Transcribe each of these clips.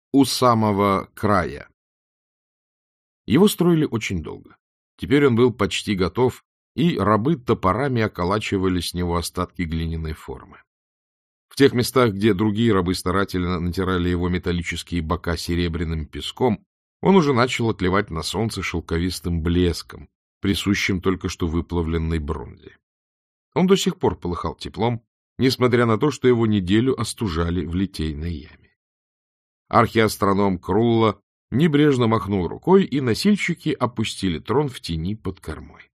У самого края. Его строили очень долго. Теперь он был почти готов, и рабы топорами околачивали с него остатки глиняной формы. В тех местах, где другие рабы старательно натирали его металлические бока серебряным песком, он уже начал отливать на солнце шелковистым блеском, присущим только что выплавленной бронзе. Он до сих пор полыхал теплом, несмотря на то, что его неделю остужали в литейной яме. Архиастроном Крулла небрежно махнул рукой, и носильщики опустили трон в тени под кормой.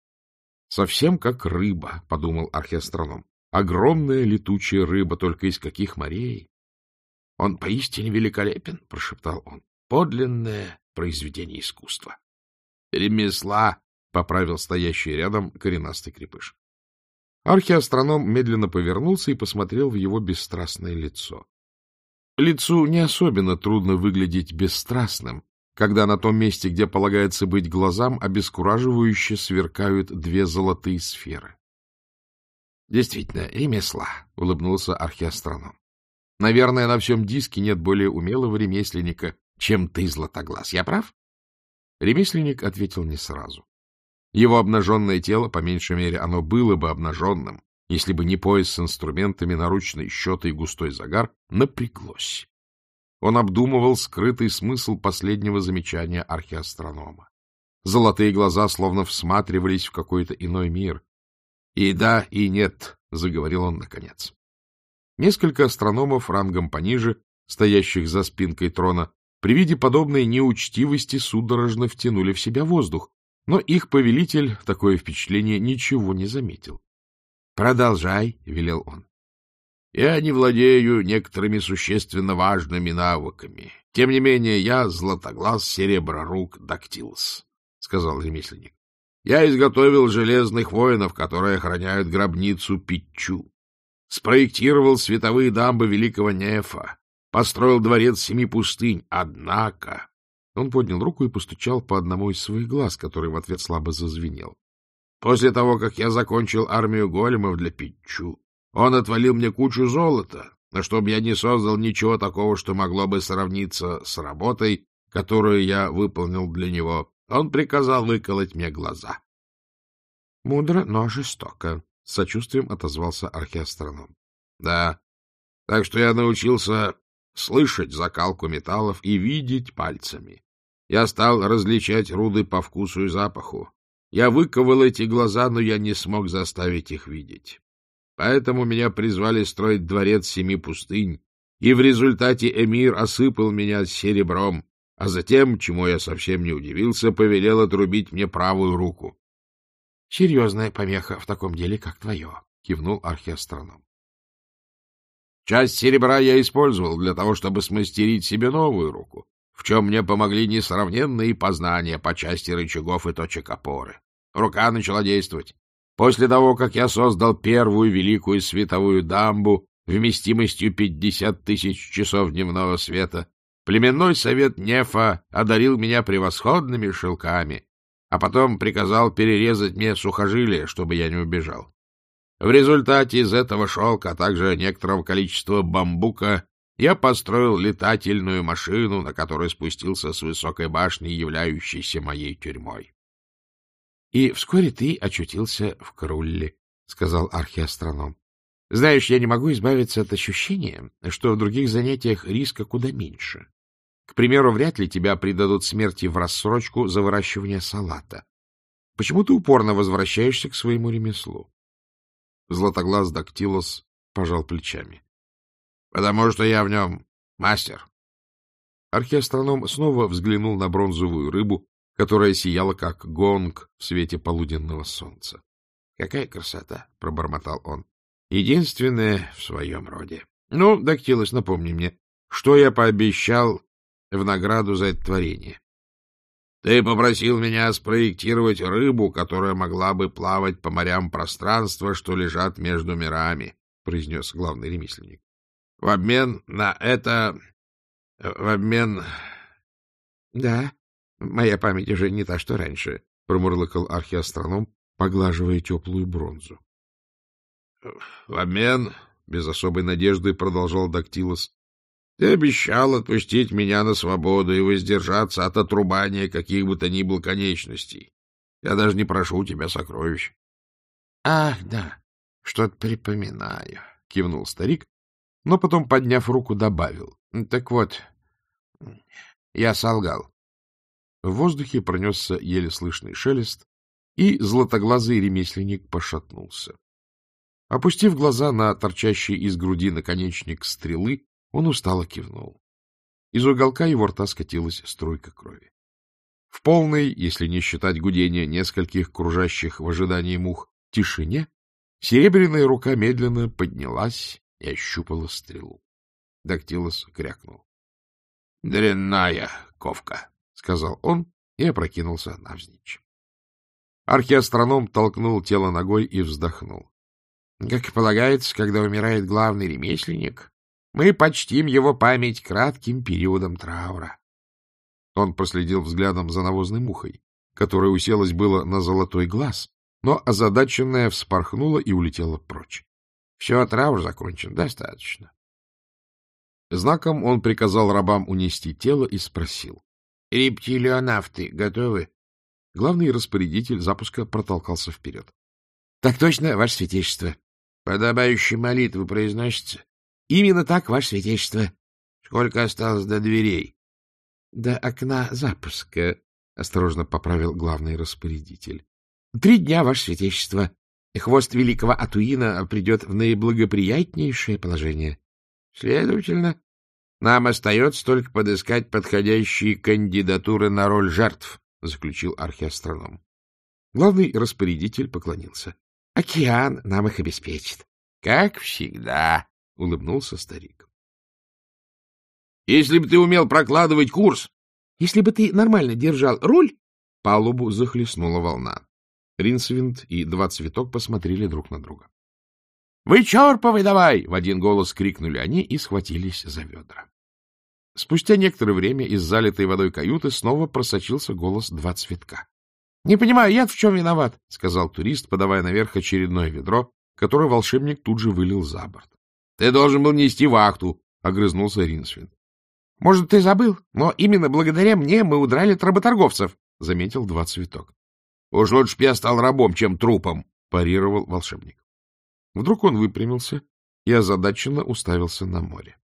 — Совсем как рыба, — подумал архиастроном. — Огромная летучая рыба, только из каких морей! — Он поистине великолепен, — прошептал он. — Подлинное произведение искусства. — Ремесла, — поправил стоящий рядом коренастый крепыш. Архиастроном медленно повернулся и посмотрел в его бесстрастное лицо. Лицу не особенно трудно выглядеть бесстрастным, когда на том месте, где полагается быть глазам, обескураживающе сверкают две золотые сферы. — Действительно, ремесла, — улыбнулся архиастроном. — Наверное, на всем диске нет более умелого ремесленника, чем ты, Златоглаз. Я прав? Ремесленник ответил не сразу. Его обнаженное тело, по меньшей мере, оно было бы обнаженным, если бы не пояс с инструментами, наручные счеты и густой загар, напряглось. Он обдумывал скрытый смысл последнего замечания архиастронома. Золотые глаза словно всматривались в какой-то иной мир. — И да, и нет, — заговорил он наконец. Несколько астрономов рангом пониже, стоящих за спинкой трона, при виде подобной неучтивости судорожно втянули в себя воздух, но их повелитель, такое впечатление, ничего не заметил. — Продолжай, — велел он. — Я не владею некоторыми существенно важными навыками. Тем не менее, я Златоглаз Сереброрук Дактилос, — сказал ремесленник. — Я изготовил железных воинов, которые охраняют гробницу Питчу. Спроектировал световые дамбы великого Нефа. Построил дворец семи пустынь. Однако... Он поднял руку и постучал по одному из своих глаз, который в ответ слабо зазвенел. После того, как я закончил армию големов для Питчу, он отвалил мне кучу золота, но чтобы я не создал ничего такого, что могло бы сравниться с работой, которую я выполнил для него, он приказал выколоть мне глаза. — Мудро, но жестоко, — с сочувствием отозвался архиастроном. — Да, так что я научился слышать закалку металлов и видеть пальцами. Я стал различать руды по вкусу и запаху. Я выковал эти глаза, но я не смог заставить их видеть. Поэтому меня призвали строить дворец семи пустынь, и в результате эмир осыпал меня серебром, а затем, чему я совсем не удивился, повелел отрубить мне правую руку. — Серьезная помеха в таком деле, как твое, — кивнул архиастроном. Часть серебра я использовал для того, чтобы смастерить себе новую руку, в чем мне помогли несравненные познания по части рычагов и точек опоры. Рука начала действовать. После того, как я создал первую великую световую дамбу вместимостью 50 тысяч часов дневного света, племенной совет Нефа одарил меня превосходными шелками, а потом приказал перерезать мне сухожилие, чтобы я не убежал. В результате из этого шелка, а также некоторого количества бамбука, я построил летательную машину, на которой спустился с высокой башни, являющейся моей тюрьмой. — И вскоре ты очутился в Крулле, — сказал архиастроном. — Знаешь, я не могу избавиться от ощущения, что в других занятиях риска куда меньше. К примеру, вряд ли тебя предадут смерти в рассрочку за выращивание салата. Почему ты упорно возвращаешься к своему ремеслу? Златоглаз Дактилос пожал плечами. — Потому что я в нем мастер. Архиастроном снова взглянул на бронзовую рыбу, которая сияла, как гонг в свете полуденного солнца. — Какая красота! — пробормотал он. — Единственная в своем роде. Ну, Дактилос, напомни мне, что я пообещал в награду за это творение? — Ты попросил меня спроектировать рыбу, которая могла бы плавать по морям пространства, что лежат между мирами, — произнес главный ремесленник. — В обмен на это... В обмен... — Да, моя память уже не та, что раньше, — промурлыкал архиастроном, поглаживая теплую бронзу. — В обмен, — без особой надежды продолжал Дактилос, — Ты обещал отпустить меня на свободу и воздержаться от отрубания каких бы то ни было конечностей. Я даже не прошу у тебя сокровищ. — Ах, да, что-то припоминаю, — кивнул старик, но потом, подняв руку, добавил. — Так вот, я солгал. В воздухе пронесся еле слышный шелест, и златоглазый ремесленник пошатнулся. Опустив глаза на торчащий из груди наконечник стрелы, он устало кивнул. Из уголка его рта скатилась струйка крови. В полной, если не считать гудения нескольких кружащих в ожидании мух, тишине серебряная рука медленно поднялась и ощупала стрелу. Дактилос крякнул. — Дрянная ковка, — сказал он и опрокинулся навзничь. Архиастроном толкнул тело ногой и вздохнул. — Как и полагается, когда умирает главный ремесленник, мы почтим его память кратким периодом траура. Он проследил взглядом за навозной мухой, которая уселась было на золотой глаз, но озадаченная вспорхнула и улетела прочь. — Все, траур закончен, достаточно. Знаком он приказал рабам унести тело и спросил. — Рептилионавты готовы? Главный распорядитель запуска протолкался вперед. — Так точно, ваше святейшество. — Подобающие молитвы произносятся? — Именно так, ваше святейшество. — Сколько осталось до дверей? — До окна запуска, — осторожно поправил главный распорядитель. — 3 дня, ваше святейшество. Хвост великого Атуина придет в наиблагоприятнейшее положение. Следовательно, нам остается только подыскать подходящие кандидатуры на роль жертв, — заключил архиастроном. Главный распорядитель поклонился. — Океан нам их обеспечит. — Как всегда, — улыбнулся старик. — Если бы ты умел прокладывать курс... — Если бы ты нормально держал руль... Палубу захлестнула волна. Ринсвинд и Два Цветок посмотрели друг на друга. — Вычерпывай давай! — в один голос крикнули они и схватились за ведра. Спустя некоторое время из залитой водой каюты снова просочился голос Два Цветка. — Не понимаю, я в чем виноват? — сказал турист, подавая наверх очередное ведро, которое волшебник тут же вылил за борт. — Ты должен был нести вахту, — огрызнулся Ринсвинд. — Может, ты забыл, но именно благодаря мне мы удрали от работорговцев, — заметил Два Цветок. — Уж лучше б я стал рабом, чем трупом, — парировал волшебник. Вдруг он выпрямился и озадаченно уставился на море.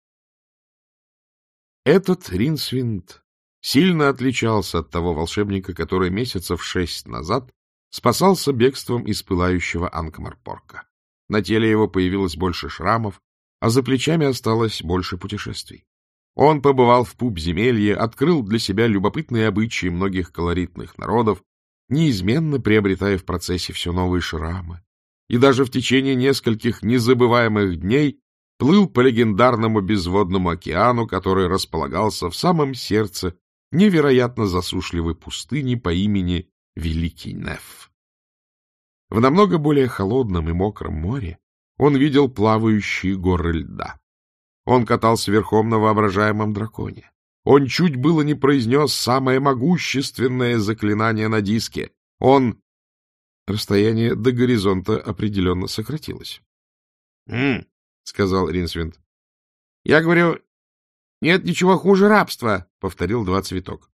Этот Ринсвинд сильно отличался от того волшебника, который месяцев 6 назад спасался бегством из пылающего Анкмарпорка. На теле его появилось больше шрамов, а за плечами осталось больше путешествий. Он побывал в Пуп-земелье, открыл для себя любопытные обычаи многих колоритных народов, неизменно приобретая в процессе все новые шрамы, и даже в течение нескольких незабываемых дней плыл по легендарному безводному океану, который располагался в самом сердце невероятно засушливой пустыни по имени Великий Неф. В намного более холодном и мокром море он видел плавающие горы льда. Он катался верхом на воображаемом драконе. Он чуть было не произнес самое могущественное заклинание на диске. Расстояние до горизонта определенно сократилось. — сказал Ринсвинд. — Я говорю, нет ничего хуже рабства, — повторил Два Цветок.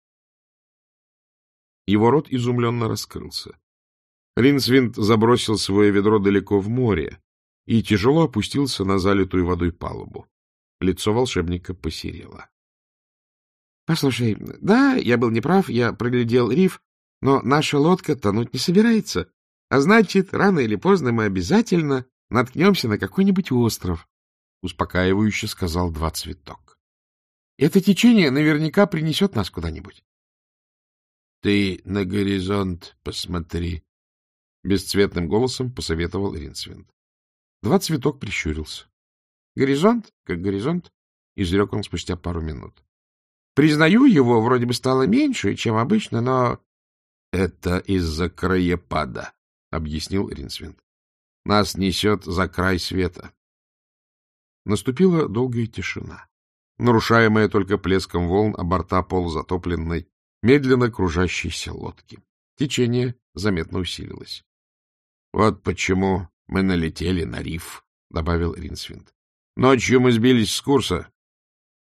Его рот изумленно раскрылся. Ринсвинд забросил свое ведро далеко в море и тяжело опустился на залитую водой палубу. Лицо волшебника посерело. — Послушай, да, я был неправ, я проглядел риф, но наша лодка тонуть не собирается, а значит, рано или поздно мы обязательно наткнемся на какой-нибудь остров, — успокаивающе сказал Два Цветок. — Это течение наверняка принесет нас куда-нибудь. — Ты на горизонт посмотри, — бесцветным голосом посоветовал Ринсвинд. Два Цветок прищурился. — Горизонт, как горизонт, — изрек он спустя пару минут. — Признаю, его вроде бы стало меньше, чем обычно, но... — Это из-за краепада, — объяснил Ринсвинд. — Нас несет за край света. Наступила долгая тишина, нарушаемая только плеском волн о борта полузатопленной, медленно кружащейся лодки. Течение заметно усилилось. — Вот почему мы налетели на риф, — добавил Ринсвинд. — Ночью мы сбились с курса.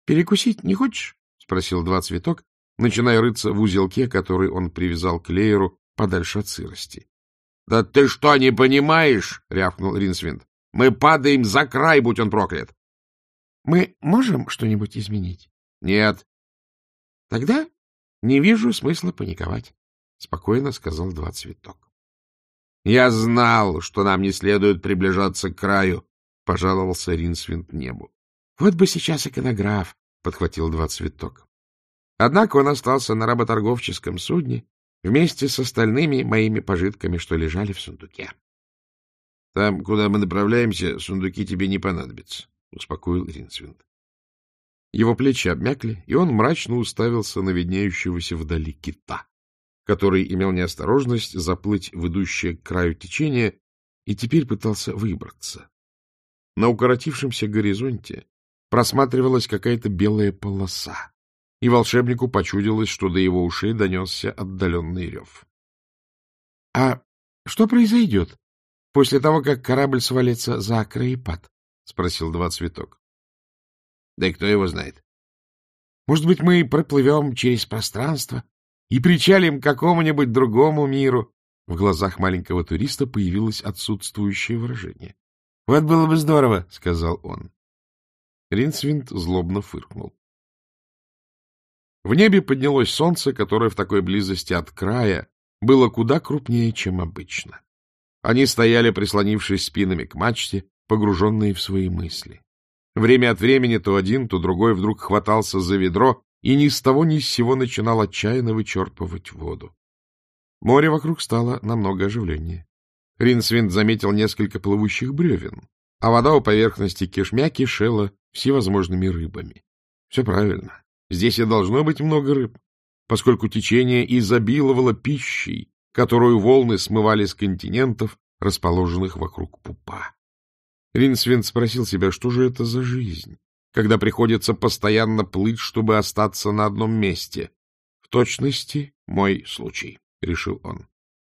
— Перекусить не хочешь? — спросил Два Цветок, начиная рыться в узелке, который он привязал к лееру подальше от сырости. — Да ты что, не понимаешь? — рявкнул Ринсвинд. — Мы падаем за край, будь он проклят. — Мы можем что-нибудь изменить? — Нет. — Тогда не вижу смысла паниковать, — спокойно сказал Два Цветок. — Я знал, что нам не следует приближаться к краю, — пожаловался Ринсвинд небу. — Вот бы сейчас иконограф, — подхватил Два Цветок. Однако он остался на работорговческом судне вместе с остальными моими пожитками, что лежали в сундуке. — Там, куда мы направляемся, сундуки тебе не понадобятся, — успокоил Ринсвинд. Его плечи обмякли, и он мрачно уставился на виднеющегося вдали кита, который имел неосторожность заплыть в идущее к краю течения и теперь пытался выбраться. На укоротившемся горизонте просматривалась какая-то белая полоса, и волшебнику почудилось, что до его ушей донесся отдаленный рев. — А что произойдет после того, как корабль свалится за краепад? — спросил Два Цветок. — Да и кто его знает? — Может быть, мы проплывем через пространство и причалим к какому-нибудь другому миру? В глазах маленького туриста появилось отсутствующее выражение. — Вот было бы здорово, — сказал он. Ринсвинд злобно фыркнул. В небе поднялось солнце, которое в такой близости от края было куда крупнее, чем обычно. Они стояли, прислонившись спинами к мачте, погруженные в свои мысли. Время от времени то один, то другой вдруг хватался за ведро и ни с того ни с сего начинал отчаянно вычерпывать воду. Море вокруг стало намного оживленнее. Ринсвинд заметил несколько плывущих бревен, а вода у поверхности кишмя кишела всевозможными рыбами. Все правильно. Здесь и должно быть много рыб, поскольку течение изобиловало пищей, которую волны смывали с континентов, расположенных вокруг пупа. Ринсвинд спросил себя, что же это за жизнь, когда приходится постоянно плыть, чтобы остаться на одном месте. В точности мой случай, — решил он.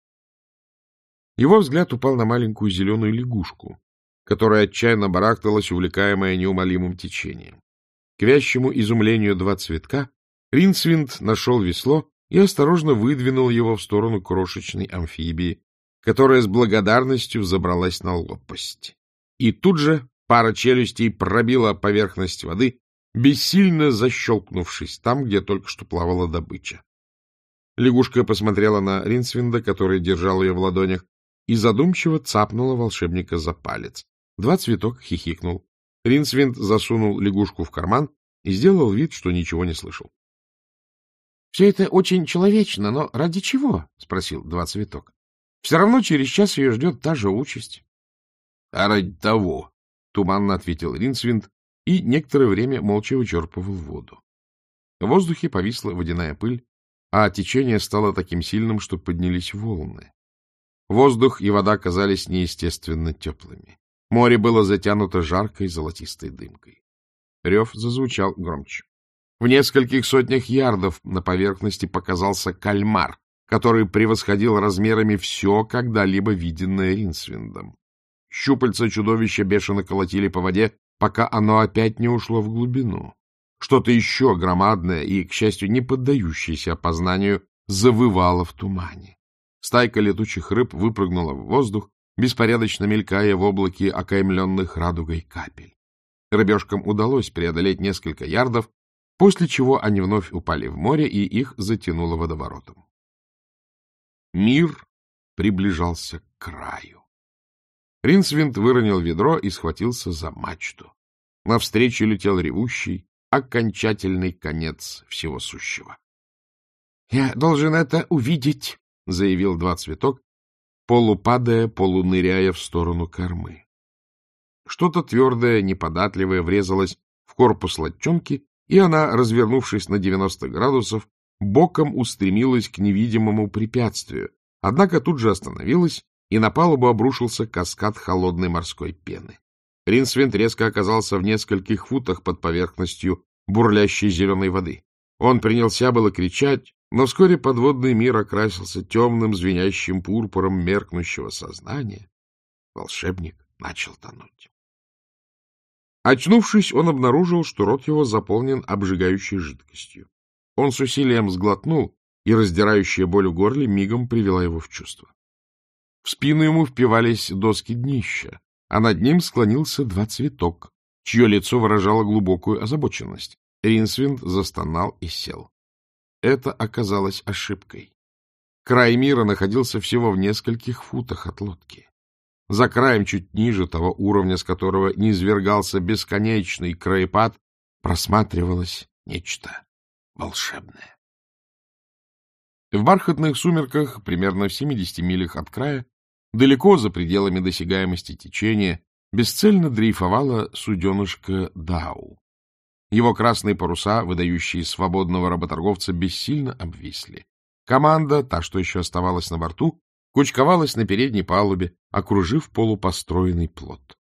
Его взгляд упал на маленькую зеленую лягушку, которая отчаянно барахталась, увлекаемая неумолимым течением. К вящему изумлению Два Цветка Ринсвинд нашел весло и осторожно выдвинул его в сторону крошечной амфибии, которая с благодарностью забралась на лопасть. И тут же пара челюстей пробила поверхность воды, бессильно защелкнувшись там, где только что плавала добыча. Лягушка посмотрела на Ринсвинда, который держал ее в ладонях, и задумчиво цапнула волшебника за палец. Два Цветок хихикнул. Ринсвинд засунул лягушку в карман и сделал вид, что ничего не слышал. — Все это очень человечно, но ради чего? — спросил Два Цветок. — Все равно через час ее ждет та же участь. — А ради того, — туманно ответил Ринсвинд и некоторое время молча вычерпывал воду. В воздухе повисла водяная пыль, а течение стало таким сильным, что поднялись волны. Воздух и вода казались неестественно теплыми. Море было затянуто жаркой золотистой дымкой. Рев зазвучал громче. В нескольких сотнях ярдов на поверхности показался кальмар, который превосходил размерами все, когда-либо виденное Ринсвиндом. Щупальца чудовища бешено колотили по воде, пока оно опять не ушло в глубину. Что-то еще громадное и, к счастью, не поддающееся опознанию, завывало в тумане. Стайка летучих рыб выпрыгнула в воздух, беспорядочно мелькая в облаке окаймленных радугой капель. Рыбешкам удалось преодолеть несколько ярдов, после чего они вновь упали в море, и их затянуло водоворотом. Мир приближался к краю. Ринсвинд выронил ведро и схватился за мачту. Навстречу летел ревущий, окончательный конец всего сущего. — Я должен это увидеть, — заявил Два Цветок, полупадая, полуныряя в сторону кормы. Что-то твердое, неподатливое врезалось в корпус лодчонки, и она, развернувшись на 90 градусов, боком устремилась к невидимому препятствию, однако тут же остановилась, и на палубу обрушился каскад холодной морской пены. Ринсвинд резко оказался в нескольких футах под поверхностью бурлящей зеленой воды. Он принялся было кричать, но вскоре подводный мир окрасился темным, звенящим пурпуром меркнущего сознания. Волшебник начал тонуть. Очнувшись, он обнаружил, что рот его заполнен обжигающей жидкостью. Он с усилием сглотнул, и раздирающая боль в горле мигом привела его в чувство. В спину ему впивались доски днища, а над ним склонился Два Цветок, чье лицо выражало глубокую озабоченность. Ринсвинд застонал и сел. Это оказалось ошибкой. Край мира находился всего в нескольких футах от лодки. За краем, чуть ниже того уровня, с которого низвергался бесконечный краепад, просматривалось нечто волшебное. В бархатных сумерках, примерно в 70 милях от края, далеко за пределами досягаемости течения, бесцельно дрейфовала суденышко Дау. Его красные паруса, выдающие свободного работорговца, бессильно обвисли. Команда, та, что еще оставалась на борту, кучковалась на передней палубе, окружив полупостроенный плот.